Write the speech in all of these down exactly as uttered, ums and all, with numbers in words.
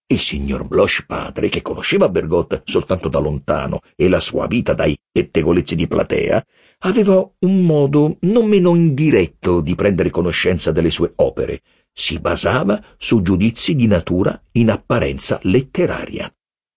Il signor Bloch padre, che conosceva Bergotte soltanto da lontano e la sua vita dai pettegolezzi di platea, aveva un modo non meno indiretto di prendere conoscenza delle sue opere. Si basava su giudizi di natura in apparenza letteraria.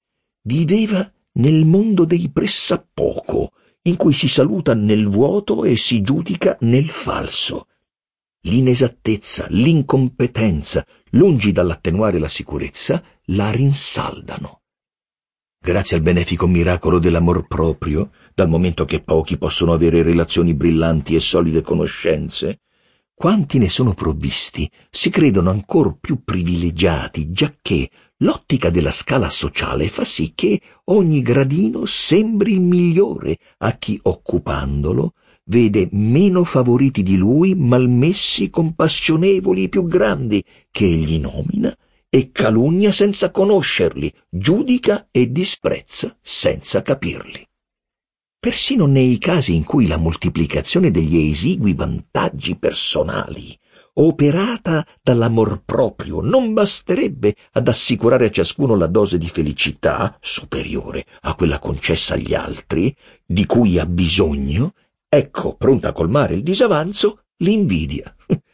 Viveva nel mondo dei pressappoco, in cui si saluta nel vuoto e si giudica nel falso. L'inesattezza, l'incompetenza, lungi dall'attenuare la sicurezza, la rinsaldano. Grazie al benefico miracolo dell'amor proprio, dal momento che pochi possono avere relazioni brillanti e solide conoscenze, quanti ne sono provvisti si credono ancor più privilegiati, giacché l'ottica della scala sociale fa sì che ogni gradino sembri il migliore a chi, occupandolo, vede meno favoriti di lui malmessi compassionevoli più grandi, che egli nomina e calunnia senza conoscerli, giudica e disprezza senza capirli. Persino nei casi in cui la moltiplicazione degli esigui vantaggi personali, operata dall'amor proprio, non basterebbe ad assicurare a ciascuno la dose di felicità superiore a quella concessa agli altri, di cui ha bisogno, ecco pronta a colmare il disavanzo l'invidia.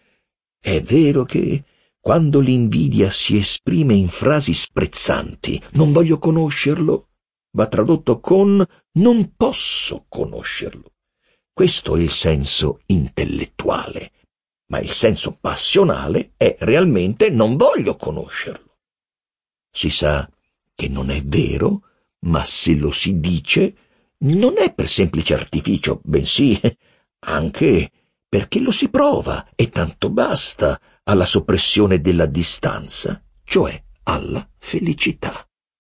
È vero che quando l'invidia si esprime in frasi sprezzanti, non voglio conoscerlo, va tradotto con non posso conoscerlo. Questo è il senso intellettuale, ma il senso passionale è realmente non voglio conoscerlo. Si sa che non è vero, ma se lo si dice non è per semplice artificio, bensì anche perché lo si prova e tanto basta alla soppressione della distanza, cioè alla felicità.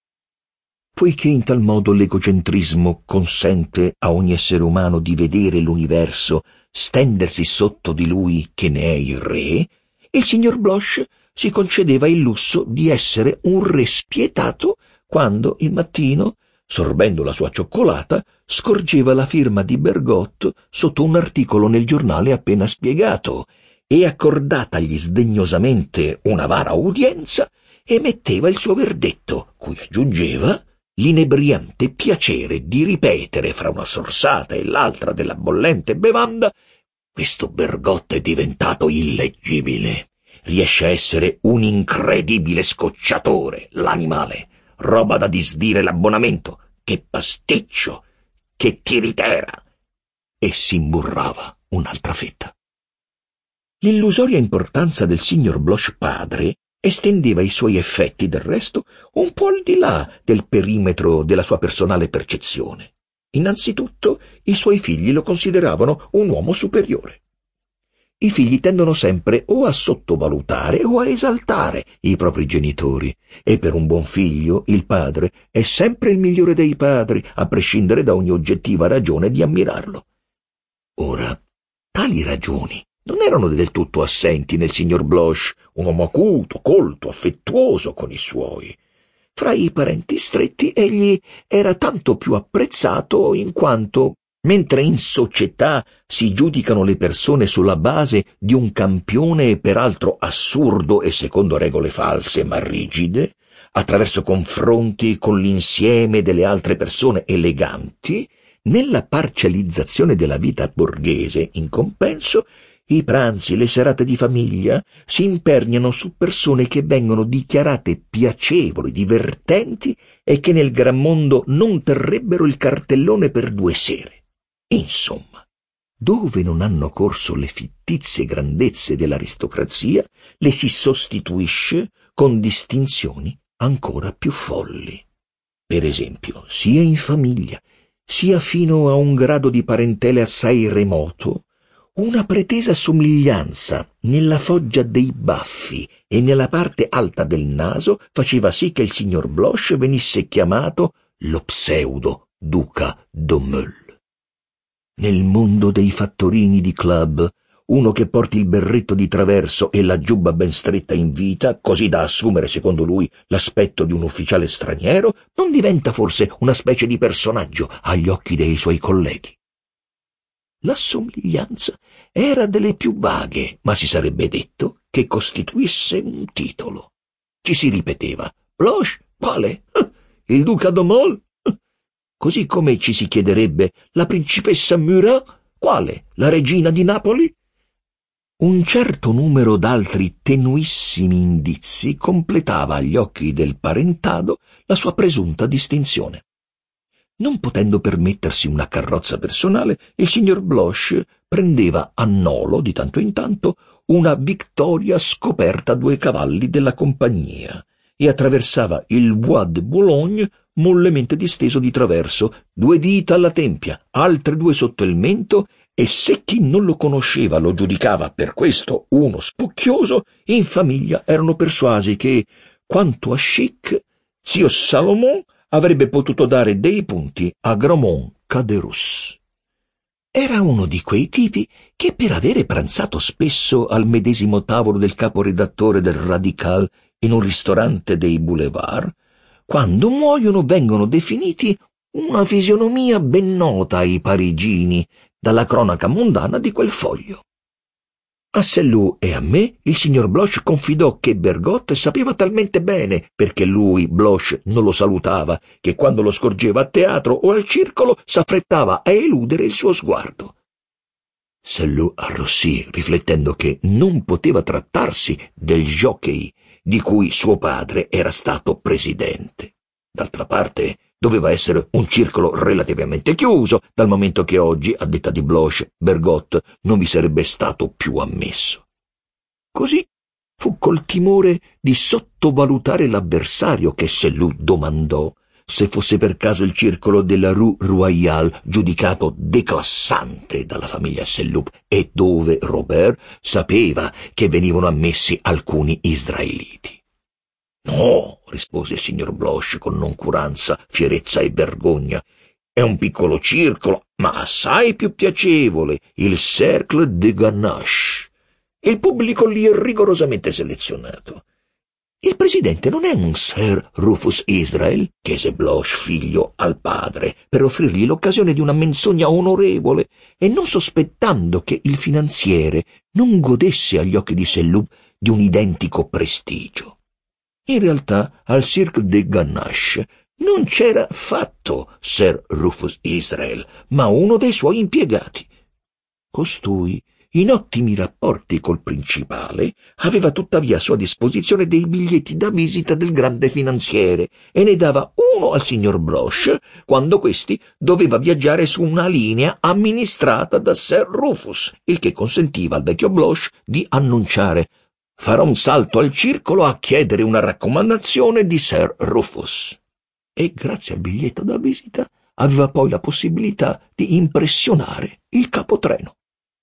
Poiché in tal modo l'egocentrismo consente a ogni essere umano di vedere l'universo stendersi sotto di lui che ne è il re, il signor Bloch si concedeva il lusso di essere un re spietato quando il mattino, sorbendo la sua cioccolata, scorgeva la firma di Bergotte sotto un articolo nel giornale appena spiegato e, accordatagli sdegnosamente una vara udienza, emetteva il suo verdetto, cui aggiungeva l'inebriante piacere di ripetere fra una sorsata e l'altra della bollente bevanda: questo Bergotte è diventato illeggibile, riesce a essere un incredibile scocciatore, l'animale, roba da disdire l'abbonamento, che pasticcio, che tiritera, e si imburrava un'altra fetta. L'illusoria importanza del signor Bloch padre estendeva i suoi effetti, del resto, un po' al di là del perimetro della sua personale percezione. Innanzitutto, i suoi figli lo consideravano un uomo superiore. I figli tendono sempre o a sottovalutare o a esaltare i propri genitori, e per un buon figlio il padre è sempre il migliore dei padri, a prescindere da ogni oggettiva ragione di ammirarlo. Ora, tali ragioni non erano del tutto assenti nel signor Bloch, un uomo acuto, colto, affettuoso con i suoi. Fra i parenti stretti egli era tanto più apprezzato in quanto, mentre in società si giudicano le persone sulla base di un campione peraltro assurdo e secondo regole false ma rigide, attraverso confronti con l'insieme delle altre persone eleganti, nella parcializzazione della vita borghese, in compenso, i pranzi, le serate di famiglia si imperniano su persone che vengono dichiarate piacevoli, divertenti e che nel gran mondo non terrebbero il cartellone per due sere. Insomma, dove non hanno corso le fittizie grandezze dell'aristocrazia, le si sostituisce con distinzioni ancora più folli. Per esempio, sia in famiglia, sia fino a un grado di parentela assai remoto, una pretesa somiglianza nella foggia dei baffi e nella parte alta del naso faceva sì che il signor Bloch venisse chiamato lo pseudo duca d'Aumale. Nel mondo dei fattorini di club, uno che porti il berretto di traverso e la giubba ben stretta in vita, così da assumere secondo lui l'aspetto di un ufficiale straniero, non diventa forse una specie di personaggio agli occhi dei suoi colleghi? La somiglianza era delle più vaghe, ma si sarebbe detto che costituisse un titolo. Ci si ripeteva: Bloch? Quale? Il duca d'Aumale? Così come ci si chiederebbe, la principessa Murat? Quale? La regina di Napoli? Un certo numero d'altri tenuissimi indizi completava agli occhi del parentado la sua presunta distinzione. Non potendo permettersi una carrozza personale, il signor Bloch prendeva a nolo, di tanto in tanto, una Victoria scoperta a due cavalli della compagnia e attraversava il Bois de Boulogne mollemente disteso di traverso, due dita alla tempia, altre due sotto il mento, e se chi non lo conosceva lo giudicava per questo uno spocchioso, in famiglia erano persuasi che, quanto a chic, zio Salomon avrebbe potuto dare dei punti a Gramont Caderus. Era uno di quei tipi che, per avere pranzato spesso al medesimo tavolo del caporedattore del Radical in un ristorante dei Boulevard, quando muoiono vengono definiti una fisionomia ben nota ai parigini dalla cronaca mondana di quel foglio. A Sellù e a me il signor Bloch confidò che Bergotte sapeva talmente bene perché lui, Bloch, non lo salutava, che quando lo scorgeva a teatro o al circolo s'affrettava a eludere il suo sguardo. Sellù arrossì, riflettendo che non poteva trattarsi del jockey di cui suo padre era stato presidente. D'altra parte, doveva essere un circolo relativamente chiuso, dal momento che oggi, a detta di Bloch, Bergotte non vi sarebbe stato più ammesso. Così fu col timore di sottovalutare l'avversario che Sellù domandò se fosse per caso il circolo della Rue Royale giudicato declassante dalla famiglia Sellù e dove Robert sapeva che venivano ammessi alcuni israeliti. «No», rispose il signor Bloch con noncuranza, fierezza e vergogna. «È un piccolo circolo, ma assai più piacevole, il Cercle de Ganache. Il pubblico lì è rigorosamente selezionato. Il presidente non è un Sir Rufus Israel», chiese Bloch figlio al padre, per offrirgli l'occasione di una menzogna onorevole, e non sospettando che il finanziere non godesse agli occhi di Sellù di un identico prestigio. In realtà, al Cirque de Ganache non c'era affatto Sir Rufus Israel, ma uno dei suoi impiegati. Costui, in ottimi rapporti col principale, aveva tuttavia a sua disposizione dei biglietti da visita del grande finanziere e ne dava uno al signor Bloch quando questi doveva viaggiare su una linea amministrata da Sir Rufus, il che consentiva al vecchio Bloch di annunciare: «Farò un salto al circolo a chiedere una raccomandazione di Sir Rufus». E grazie al biglietto da visita aveva poi la possibilità di impressionare il capotreno.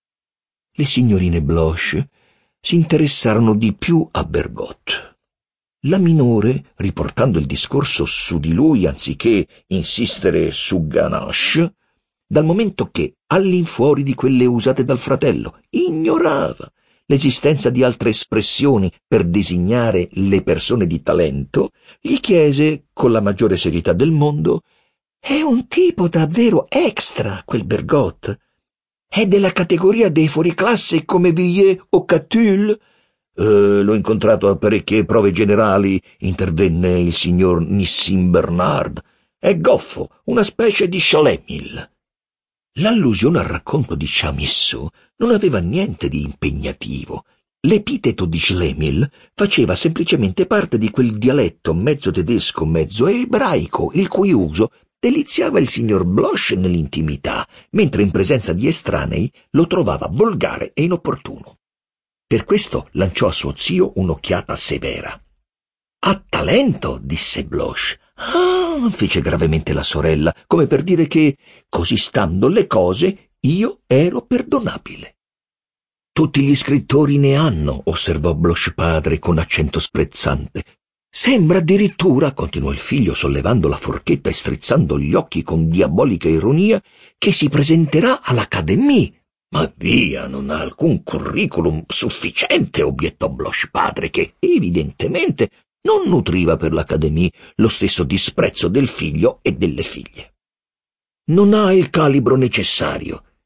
Le signorine Bloch si interessarono di più a Bergotte. La minore, riportando il discorso su di lui anziché insistere su Ganache, dal momento che, all'infuori di quelle usate dal fratello, ignorava l'esistenza di altre espressioni per designare le persone di talento, gli chiese, con la maggiore serietà del mondo: «È un tipo davvero extra, quel Bergotte? È della categoria dei fuoriclasse come Villiers o Catulle?» Eh, «L'ho incontrato a parecchie prove generali», intervenne il signor Nissim Bernard. «È goffo, una specie di Schlemihl». L'allusione al racconto di Chamisso non aveva niente di impegnativo. L'epiteto di Schlemihl faceva semplicemente parte di quel dialetto mezzo tedesco, mezzo ebraico, il cui uso deliziava il signor Bloch nell'intimità, mentre in presenza di estranei lo trovava volgare e inopportuno. Per questo lanciò a suo zio un'occhiata severa. «Ha talento», disse Bloch. «Ah», fece gravemente la sorella, come per dire che, così stando le cose, io ero perdonabile. «Tutti gli scrittori ne hanno», osservò Bloch padre con accento sprezzante. «Sembra addirittura», continuò il figlio sollevando la forchetta e strizzando gli occhi con diabolica ironia, «che si presenterà all'Académie». «Ma via, non ha alcun curriculum sufficiente», obiettò Bloch padre, che evidentemente non nutriva per l'Académie lo stesso disprezzo del figlio e delle figlie. «Non ha il calibro necessario».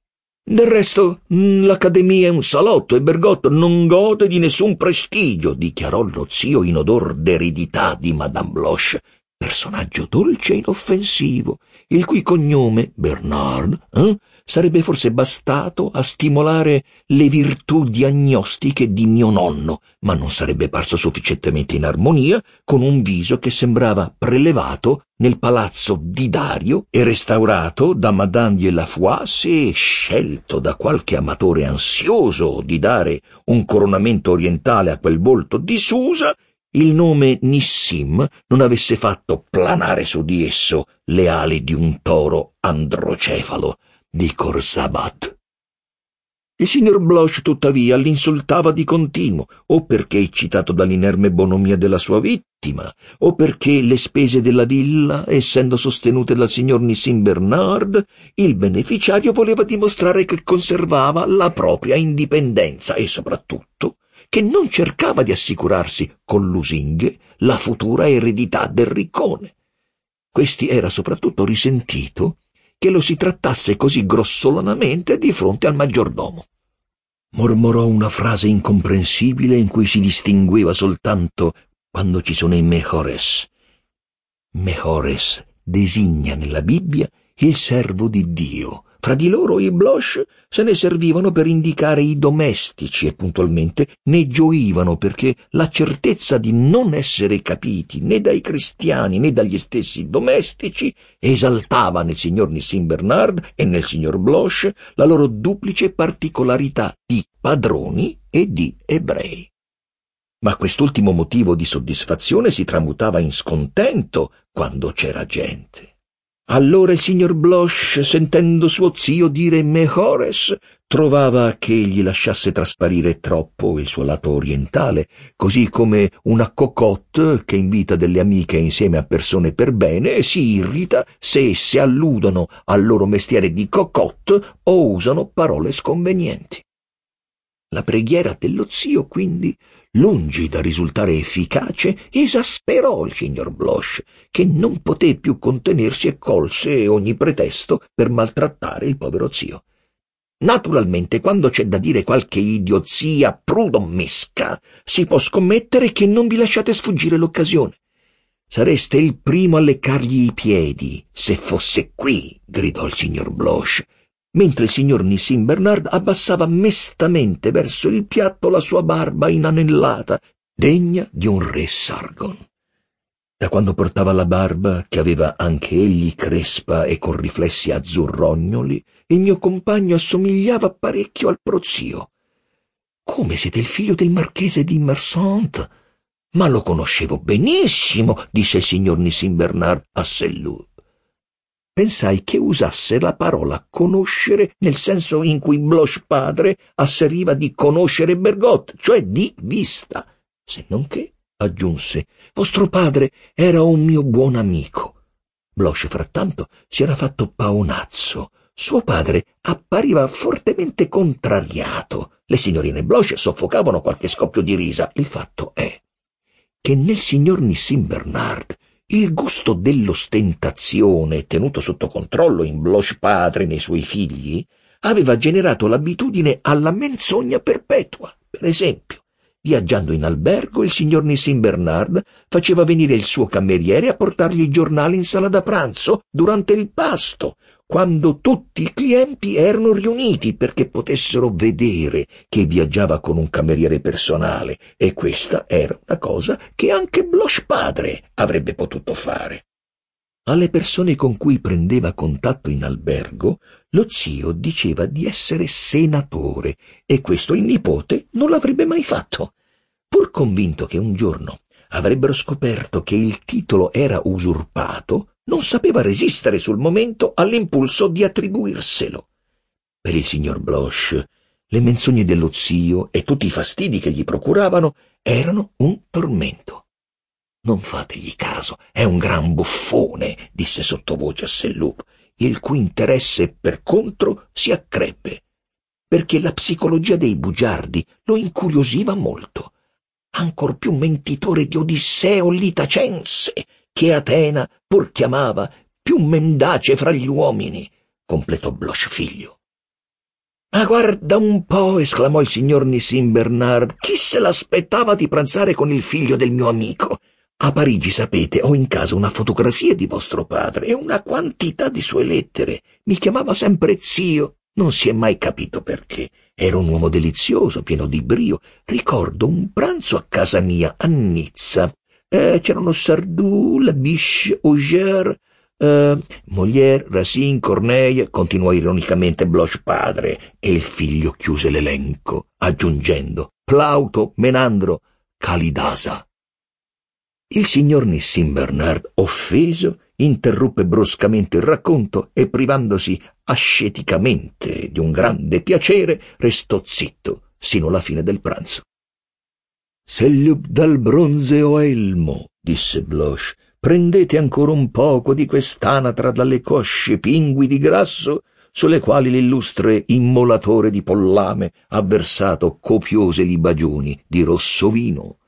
Del resto, l'accademia è un salotto e Bergotte non gode di nessun prestigio, dichiarò lo zio in odor d'eredità di Madame Bloch, personaggio dolce e inoffensivo, il cui cognome, Bernard, eh, sarebbe forse bastato a stimolare le virtù diagnostiche di mio nonno, ma non sarebbe parso sufficientemente in armonia con un viso che sembrava prelevato nel palazzo di Dario e restaurato da Madame de la Foix se scelto da qualche amatore ansioso di dare un coronamento orientale a quel volto di Susa, il nome Nissim non avesse fatto planare su di esso le ali di un toro androcefalo di Khorsabad. Il signor Bloch, tuttavia, l'insultava di continuo, o perché eccitato dall'inerme bonomia della sua vittima, o perché le spese della villa, essendo sostenute dal signor Nissim Bernard, il beneficiario voleva dimostrare che conservava la propria indipendenza e, soprattutto, che non cercava di assicurarsi con lusinghe la futura eredità del riccone. Questi era soprattutto risentito che lo si trattasse così grossolanamente di fronte al maggiordomo. Mormorò una frase incomprensibile in cui si distingueva soltanto quando ci sono i mejores. Mejores designa nella Bibbia il servo di Dio. Fra di loro i Bloch se ne servivano per indicare i domestici e puntualmente ne gioivano perché la certezza di non essere capiti né dai cristiani né dagli stessi domestici esaltava nel signor Nissim Bernard e nel signor Bloch la loro duplice particolarità di padroni e di ebrei. Ma quest'ultimo motivo di soddisfazione si tramutava in scontento quando c'era gente. Allora il signor Bloch, sentendo suo zio dire mejores, trovava che egli lasciasse trasparire troppo il suo lato orientale, così come una cocotte che invita delle amiche insieme a persone per bene e si irrita se esse alludono al loro mestiere di cocotte o usano parole sconvenienti. La preghiera dello zio, quindi, lungi da risultare efficace, esasperò il signor Bloch, che non poté più contenersi e colse ogni pretesto per maltrattare il povero zio. Naturalmente, quando c'è da dire qualche idiozia prudomesca, si può scommettere che non vi lasciate sfuggire l'occasione. Sareste il primo a leccargli i piedi, se fosse qui, gridò il signor Bloch, mentre il signor Nissim Bernard abbassava mestamente verso il piatto la sua barba inanellata, degna di un re Sargon. Da quando portava la barba, che aveva anche egli crespa e con riflessi azzurrognoli, il mio compagno assomigliava parecchio al prozio. «Come siete il figlio del marchese di Mersant?» «Ma lo conoscevo benissimo», disse il signor Nissim Bernard a Sellù. Pensai che usasse la parola conoscere nel senso in cui Bloch padre asseriva di conoscere Bergotte, cioè di vista. Se non che, aggiunse, vostro padre era un mio buon amico. Bloch, frattanto, si era fatto paonazzo. Suo padre appariva fortemente contrariato. Le signorine Bloch soffocavano qualche scoppio di risa. Il fatto è che nel signor Nissim Bernard il gusto dell'ostentazione, tenuto sotto controllo in Bloch padre nei suoi figli, aveva generato l'abitudine alla menzogna perpetua. Per esempio, viaggiando in albergo, il signor Nissim Bernard faceva venire il suo cameriere a portargli i giornali in sala da pranzo durante il pasto, quando tutti i clienti erano riuniti perché potessero vedere che viaggiava con un cameriere personale, e questa era una cosa che anche Bloch padre avrebbe potuto fare. Alle persone con cui prendeva contatto in albergo, lo zio diceva di essere senatore, e questo il nipote non l'avrebbe mai fatto. Pur convinto che un giorno avrebbero scoperto che il titolo era usurpato, non sapeva resistere sul momento all'impulso di attribuirselo. Per il signor Bloch, le menzogne dello zio e tutti i fastidi che gli procuravano erano un tormento. «Non fategli caso, è un gran buffone», disse sottovoce a Sellup, il cui interesse per contro si accrebbe, perché la psicologia dei bugiardi lo incuriosiva molto. Ancor più mentitore di Odisseo litacense, che Atena pur chiamava più mendace fra gli uomini, completò Bloch figlio. «Ah, guarda un po'», esclamò il signor Nissim Bernard, «chi se l'aspettava di pranzare con il figlio del mio amico? A Parigi, sapete, ho in casa una fotografia di vostro padre e una quantità di sue lettere. Mi chiamava sempre zio, non si è mai capito perché. Era un uomo delizioso, pieno di brio. Ricordo un pranzo a casa mia, a Nizza. Eh, c'erano Sardou, Labiche, Auger, eh, Molière, Racine, Corneille», continuò ironicamente Bloch padre, e il figlio chiuse l'elenco, aggiungendo Plauto, Menandro, Calidasa. Il signor Nissim Bernard, offeso, interruppe bruscamente il racconto e, privandosi asceticamente di un grande piacere, restò zitto sino alla fine del pranzo. «Se gli dal bronze o elmo», disse Bloch, «prendete ancora un poco di quest'anatra dalle cosce pingui di grasso sulle quali l'illustre immolatore di pollame ha versato copiose libagioni di rosso vino.